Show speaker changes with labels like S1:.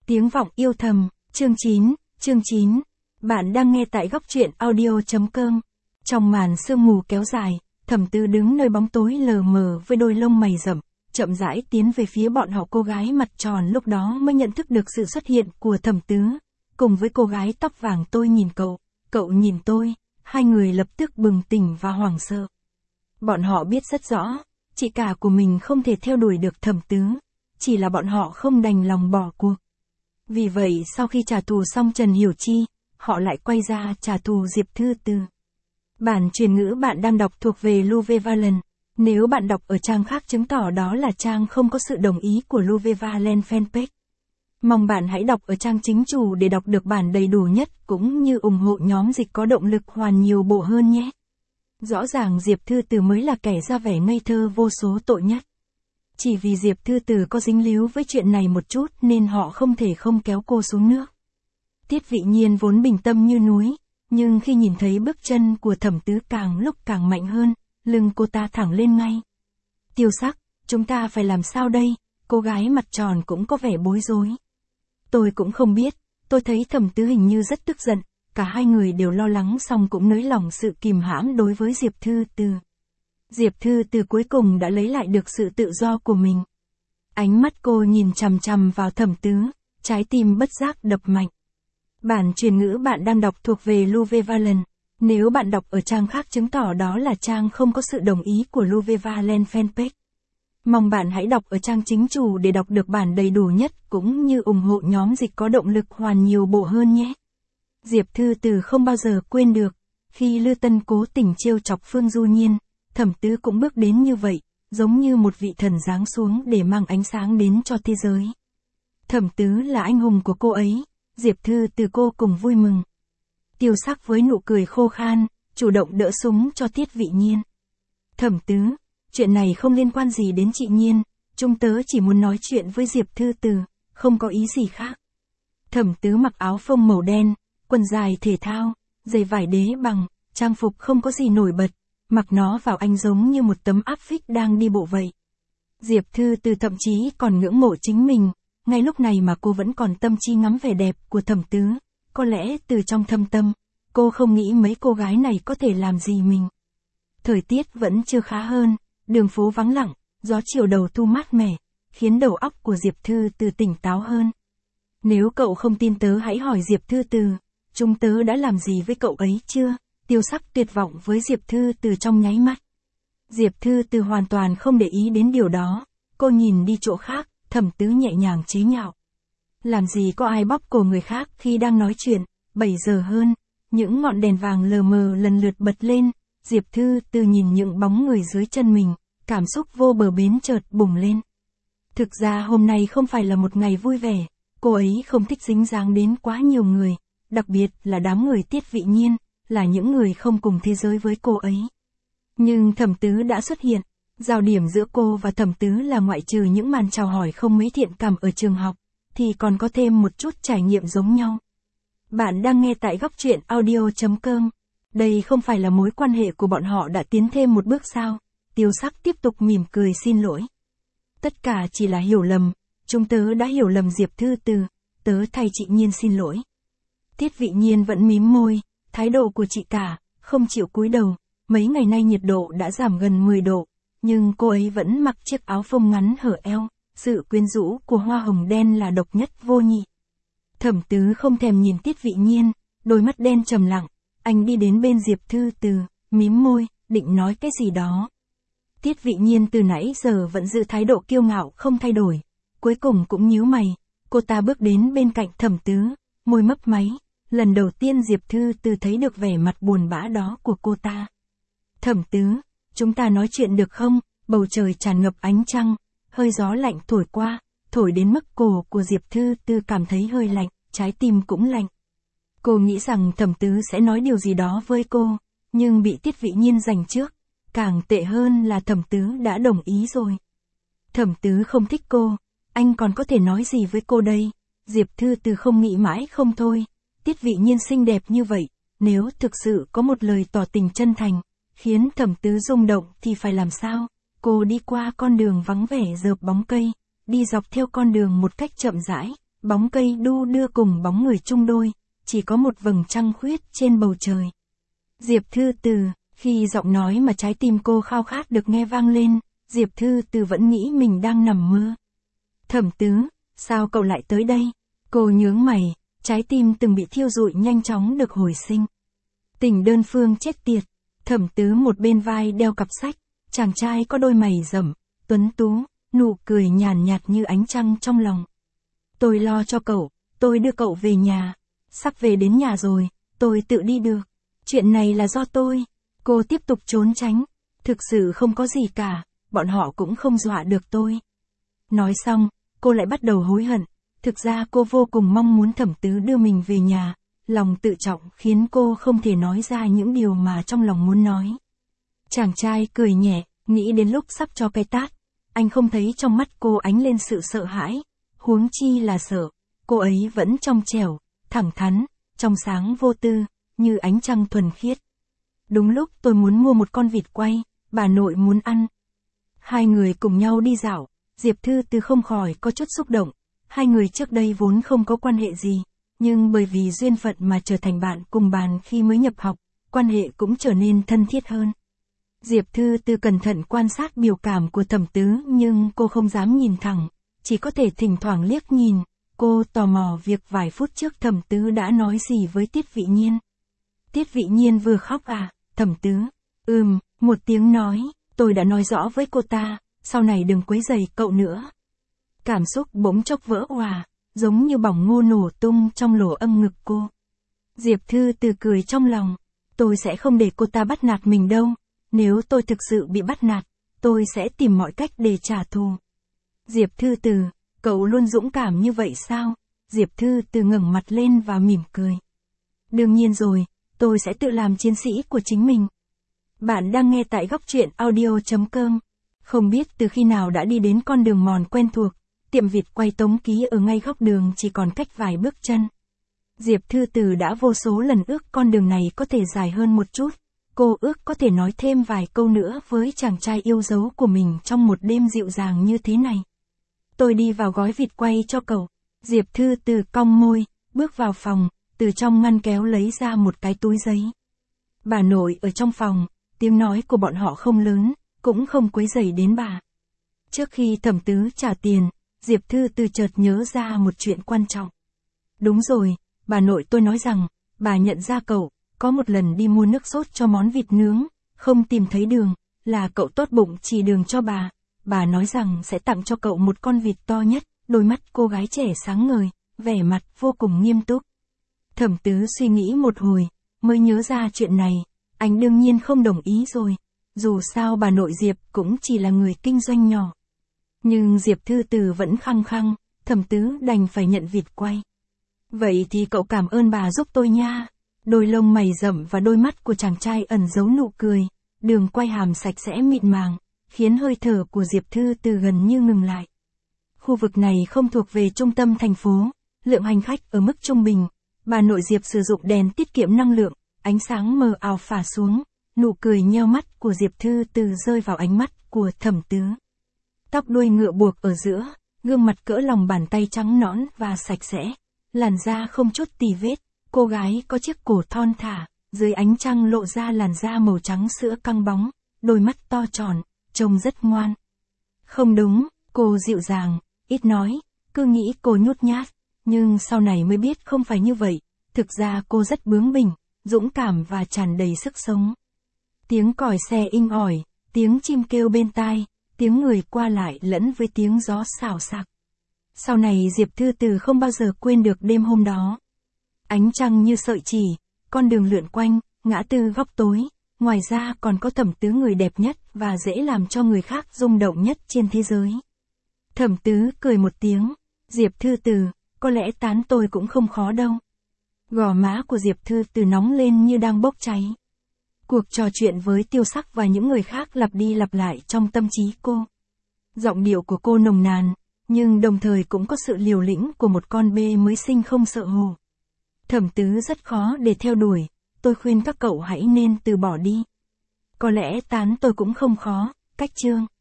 S1: Tiếng vọng yêu thầm, chương 9. Bạn đang nghe tại góc truyện audio.com. Trong màn sương mù kéo dài, Thẩm Tứ đứng nơi bóng tối lờ mờ với đôi lông mày rậm, chậm rãi tiến về phía bọn họ. Cô gái mặt tròn lúc đó mới nhận thức được sự xuất hiện của Thẩm Tứ, cùng với cô gái tóc vàng. Tôi nhìn cậu nhìn tôi, hai người lập tức bừng tỉnh và hoảng sợ. Bọn họ biết rất rõ, chị cả của mình không thể theo đuổi được Thẩm Tứ, chỉ là bọn họ không đành lòng bỏ cuộc. Vì vậy sau khi trả thù xong Trần Hiểu Chi, họ lại quay ra trả thù Diệp Thư Từ. Bản truyền ngữ bạn đang đọc thuộc về Louve Valen. Nếu bạn đọc ở trang khác chứng tỏ đó là trang không có sự đồng ý của Louve Valen fanpage. Mong bạn hãy đọc ở trang chính chủ để đọc được bản đầy đủ nhất cũng như ủng hộ nhóm dịch có động lực hoàn nhiều bộ hơn nhé. Rõ ràng Diệp Thư Từ mới là kẻ ra vẻ ngây thơ vô số tội nhất. Chỉ vì Diệp Thư Từ có dính líu với chuyện này một chút nên họ không thể không kéo cô xuống nước. Tiết Vị Nhiên vốn bình tâm như núi, nhưng khi nhìn thấy bước chân của Thẩm Tứ càng lúc càng mạnh hơn, lưng cô ta thẳng lên ngay. Tiêu Sắc, chúng ta phải làm sao đây? Cô gái mặt tròn cũng có vẻ bối rối. Tôi cũng không biết, tôi thấy Thẩm Tứ hình như rất tức giận, cả hai người đều lo lắng song cũng nới lỏng sự kìm hãm đối với Diệp Thư Từ. Diệp Thư Từ cuối cùng đã lấy lại được sự tự do của mình. Ánh mắt cô nhìn chằm chằm vào Thẩm Tứ, trái tim bất giác đập mạnh. Bản truyền ngữ bạn đang đọc thuộc về Louve Valen. Nếu bạn đọc ở trang khác chứng tỏ đó là trang không có sự đồng ý của Louve Valen fanpage. Mong bạn hãy đọc ở trang chính chủ để đọc được bản đầy đủ nhất cũng như ủng hộ nhóm dịch có động lực hoàn nhiều bộ hơn nhé. Diệp Thư Từ không bao giờ quên được, khi Lư Tân cố tình trêu chọc Phương Du Nhiên, Thẩm Tứ cũng bước đến như vậy, giống như một vị thần giáng xuống để mang ánh sáng đến cho thế giới. Thẩm Tứ là anh hùng của cô ấy, Diệp Thư Từ cô cùng vui mừng. Tiêu Sắc với nụ cười khô khan, chủ động đỡ súng cho Tiết Vị Nhiên. Thẩm Tứ, chuyện này không liên quan gì đến chị Nhiên, chúng tớ chỉ muốn nói chuyện với Diệp Thư Từ, không có ý gì khác. Thẩm Tứ mặc áo phông màu đen, quần dài thể thao, giày vải đế bằng, trang phục không có gì nổi bật, mặc nó vào anh giống như một tấm áp phích đang đi bộ vậy. Diệp Thư Từ thậm chí còn ngưỡng mộ chính mình, ngay lúc này mà cô vẫn còn tâm trí ngắm vẻ đẹp của Thẩm Tứ, có lẽ từ trong thâm tâm, cô không nghĩ mấy cô gái này có thể làm gì mình. Thời tiết vẫn chưa khá hơn, đường phố vắng lặng, gió chiều đầu thu mát mẻ, khiến đầu óc của Diệp Thư Từ tỉnh táo hơn. Nếu cậu không tin tớ hãy hỏi Diệp Thư Từ, chúng tớ đã làm gì với cậu ấy chưa? Tiêu Sắc tuyệt vọng với Diệp Thư Từ trong nháy mắt. Diệp Thư Từ hoàn toàn không để ý đến điều đó, cô nhìn đi chỗ khác, Thẩm Tứ nhẹ nhàng chế nhạo. Làm gì có ai bóp cổ người khác khi đang nói chuyện. 7 giờ hơn, những ngọn đèn vàng lờ mờ lần lượt bật lên, Diệp Thư Từ nhìn những bóng người dưới chân mình, cảm xúc vô bờ bến chợt bùng lên. Thực ra hôm nay không phải là một ngày vui vẻ, cô ấy không thích dính dáng đến quá nhiều người, đặc biệt là đám người Tiết Vị Nhiên, là những người không cùng thế giới với cô ấy. Nhưng Thẩm Tứ đã xuất hiện, giao điểm giữa cô và Thẩm Tứ là ngoại trừ những màn chào hỏi không mấy thiện cảm ở trường học, thì còn có thêm một chút trải nghiệm giống nhau. Bạn đang nghe tại góc truyện audio.com. Đây không phải là mối quan hệ của bọn họ đã tiến thêm một bước sao? Tiêu Sắc tiếp tục mỉm cười xin lỗi. Tất cả chỉ là hiểu lầm, chúng tớ đã hiểu lầm Diệp Thư Từ, tớ thay chị Nhiên xin lỗi. Tiết Vị Nhiên vẫn mím môi, thái độ của chị cả, không chịu cúi đầu, mấy ngày nay nhiệt độ đã giảm gần 10 độ, nhưng cô ấy vẫn mặc chiếc áo phông ngắn hở eo, sự quyến rũ của hoa hồng đen là độc nhất vô nhị. Thẩm Tứ không thèm nhìn Tiết Vị Nhiên, đôi mắt đen trầm lặng, anh đi đến bên Diệp Thư Từ, mím môi, định nói cái gì đó. Tiết Vị Nhiên từ nãy giờ vẫn giữ thái độ kiêu ngạo không thay đổi, cuối cùng cũng nhíu mày, cô ta bước đến bên cạnh Thẩm Tứ, môi mấp máy, lần đầu tiên Diệp Thư Từ thấy được vẻ mặt buồn bã đó của cô ta. Thẩm Tứ, chúng ta nói chuyện được không? Bầu trời tràn ngập ánh trăng, hơi gió lạnh thổi qua, thổi đến mức cổ của Diệp Thư Từ cảm thấy hơi lạnh, trái tim cũng lạnh. Cô nghĩ rằng Thẩm Tứ sẽ nói điều gì đó với cô, nhưng bị Tiết Vị Nhiên giành trước. Càng tệ hơn là Thẩm Tứ đã đồng ý rồi. Thẩm Tứ không thích cô, anh còn có thể nói gì với cô đây? Diệp Thư Từ không nghĩ mãi không thôi. Tiết Vị Nhiên xinh đẹp như vậy, nếu thực sự có một lời tỏ tình chân thành, khiến Thẩm Tứ rung động thì phải làm sao? Cô đi qua con đường vắng vẻ rợp bóng cây, đi dọc theo con đường một cách chậm rãi, bóng cây đu đưa cùng bóng người chung đôi, chỉ có một vầng trăng khuyết trên bầu trời. Diệp Thư Từ, khi giọng nói mà trái tim cô khao khát được nghe vang lên, Diệp Thư Từ vẫn nghĩ mình đang nằm mơ. Thẩm Tứ, sao cậu lại tới đây? Cô nhướng mày, trái tim từng bị thiêu rụi nhanh chóng được hồi sinh. Tình đơn phương chết tiệt. Thẩm Tứ một bên vai đeo cặp sách, chàng trai có đôi mày rậm, tuấn tú, nụ cười nhàn nhạt như ánh trăng trong lòng. Tôi lo cho cậu, tôi đưa cậu về nhà. Sắp về đến nhà rồi, tôi tự đi được. Chuyện này là do tôi. Cô tiếp tục trốn tránh. Thực sự không có gì cả, bọn họ cũng không dọa được tôi. Nói xong, cô lại bắt đầu hối hận. Thực ra cô vô cùng mong muốn Thẩm Tứ đưa mình về nhà. Lòng tự trọng khiến cô không thể nói ra những điều mà trong lòng muốn nói. Chàng trai cười nhẹ, nghĩ đến lúc sắp cho cái tát. Anh không thấy trong mắt cô ánh lên sự sợ hãi. Huống chi là sợ. Cô ấy vẫn trong trẻo, thẳng thắn, trong sáng vô tư, như ánh trăng thuần khiết. Đúng lúc tôi muốn mua một con vịt quay, bà nội muốn ăn. Hai người cùng nhau đi dạo, Diệp Thư Từ không khỏi có chút xúc động. Hai người trước đây vốn không có quan hệ gì, nhưng bởi vì duyên phận mà trở thành bạn cùng bàn khi mới nhập học, quan hệ cũng trở nên thân thiết hơn. Diệp Thư Từ cẩn thận quan sát biểu cảm của Thẩm Tứ nhưng cô không dám nhìn thẳng, chỉ có thể thỉnh thoảng liếc nhìn. Cô tò mò việc vài phút trước Thẩm Tứ đã nói gì với Tiết Vị Nhiên. Tiết Vị Nhiên vừa khóc à, Thẩm Tứ, một tiếng nói, tôi đã nói rõ với cô ta, sau này đừng quấy rầy cậu nữa. Cảm xúc bỗng chốc vỡ òa, giống như bỏng ngô nổ tung trong lỗ âm ngực cô. Diệp Thư Từ cười trong lòng, tôi sẽ không để cô ta bắt nạt mình đâu, nếu tôi thực sự bị bắt nạt, tôi sẽ tìm mọi cách để trả thù. Diệp Thư Từ, cậu luôn dũng cảm như vậy sao? Diệp Thư Từ ngẩng mặt lên và mỉm cười. Đương nhiên rồi, tôi sẽ tự làm chiến sĩ của chính mình. Bạn đang nghe tại góc truyện audio.com. Không biết từ khi nào đã đi đến con đường mòn quen thuộc, tiệm vịt quay Tống Ký ở ngay góc đường chỉ còn cách vài bước chân. Diệp Thư Từ đã vô số lần ước con đường này có thể dài hơn một chút. Cô ước có thể nói thêm vài câu nữa với chàng trai yêu dấu của mình trong một đêm dịu dàng như thế này. Tôi đi vào gói vịt quay cho cậu. Diệp Thư Từ cong môi, bước vào phòng, từ trong ngăn kéo lấy ra một cái túi giấy. Bà nội ở trong phòng, tiếng nói của bọn họ không lớn, cũng không quấy rầy đến bà. Trước khi Thẩm Tứ trả tiền, Diệp Thư Từ chợt nhớ ra một chuyện quan trọng. Đúng rồi, bà nội tôi nói rằng, bà nhận ra cậu, có một lần đi mua nước sốt cho món vịt nướng, không tìm thấy đường, là cậu tốt bụng chỉ đường cho bà nói rằng sẽ tặng cho cậu một con vịt to nhất, đôi mắt cô gái trẻ sáng ngời, vẻ mặt vô cùng nghiêm túc. Thẩm Tứ suy nghĩ một hồi, mới nhớ ra chuyện này, anh đương nhiên không đồng ý rồi, dù sao bà nội Diệp cũng chỉ là người kinh doanh nhỏ. Nhưng Diệp Thư Từ vẫn khăng khăng, Thẩm Tứ đành phải nhận vịt quay. Vậy thì cậu cảm ơn bà giúp tôi nha. Đôi lông mày rậm và đôi mắt của chàng trai ẩn giấu nụ cười, đường quay hàm sạch sẽ mịn màng, khiến hơi thở của Diệp Thư Từ gần như ngừng lại. Khu vực này không thuộc về trung tâm thành phố, lượng hành khách ở mức trung bình. Bà nội Diệp sử dụng đèn tiết kiệm năng lượng, ánh sáng mờ ảo phả xuống, nụ cười nheo mắt của Diệp Thư Từ rơi vào ánh mắt của Thẩm Tứ. Tóc đuôi ngựa buộc ở giữa, gương mặt cỡ lòng bàn tay trắng nõn và sạch sẽ, làn da không chút tì vết, cô gái có chiếc cổ thon thả, dưới ánh trăng lộ ra làn da màu trắng sữa căng bóng, đôi mắt to tròn, trông rất ngoan. Không đúng, cô dịu dàng, ít nói, cứ nghĩ cô nhút nhát, nhưng sau này mới biết không phải như vậy, thực ra cô rất bướng bỉnh, dũng cảm và tràn đầy sức sống. Tiếng còi xe inh ỏi, tiếng chim kêu bên tai, tiếng người qua lại lẫn với tiếng gió xào xạc. Sau này Diệp Thư Từ không bao giờ quên được đêm hôm đó. Ánh trăng như sợi chỉ, con đường lượn quanh, ngã tư góc tối, ngoài ra còn có Thẩm Tứ người đẹp nhất và dễ làm cho người khác rung động nhất trên thế giới. Thẩm Tứ cười một tiếng, Diệp Thư Từ, có lẽ tán tôi cũng không khó đâu. Gò má của Diệp Thư Từ nóng lên như đang bốc cháy. Cuộc trò chuyện với Tiêu Sắc và những người khác lặp đi lặp lại trong tâm trí cô. Giọng điệu của cô nồng nàn, nhưng đồng thời cũng có sự liều lĩnh của một con bê mới sinh không sợ hổ. Thẩm Tứ rất khó để theo đuổi, tôi khuyên các cậu hãy nên từ bỏ đi. Có lẽ tán tôi cũng không khó, cách chương.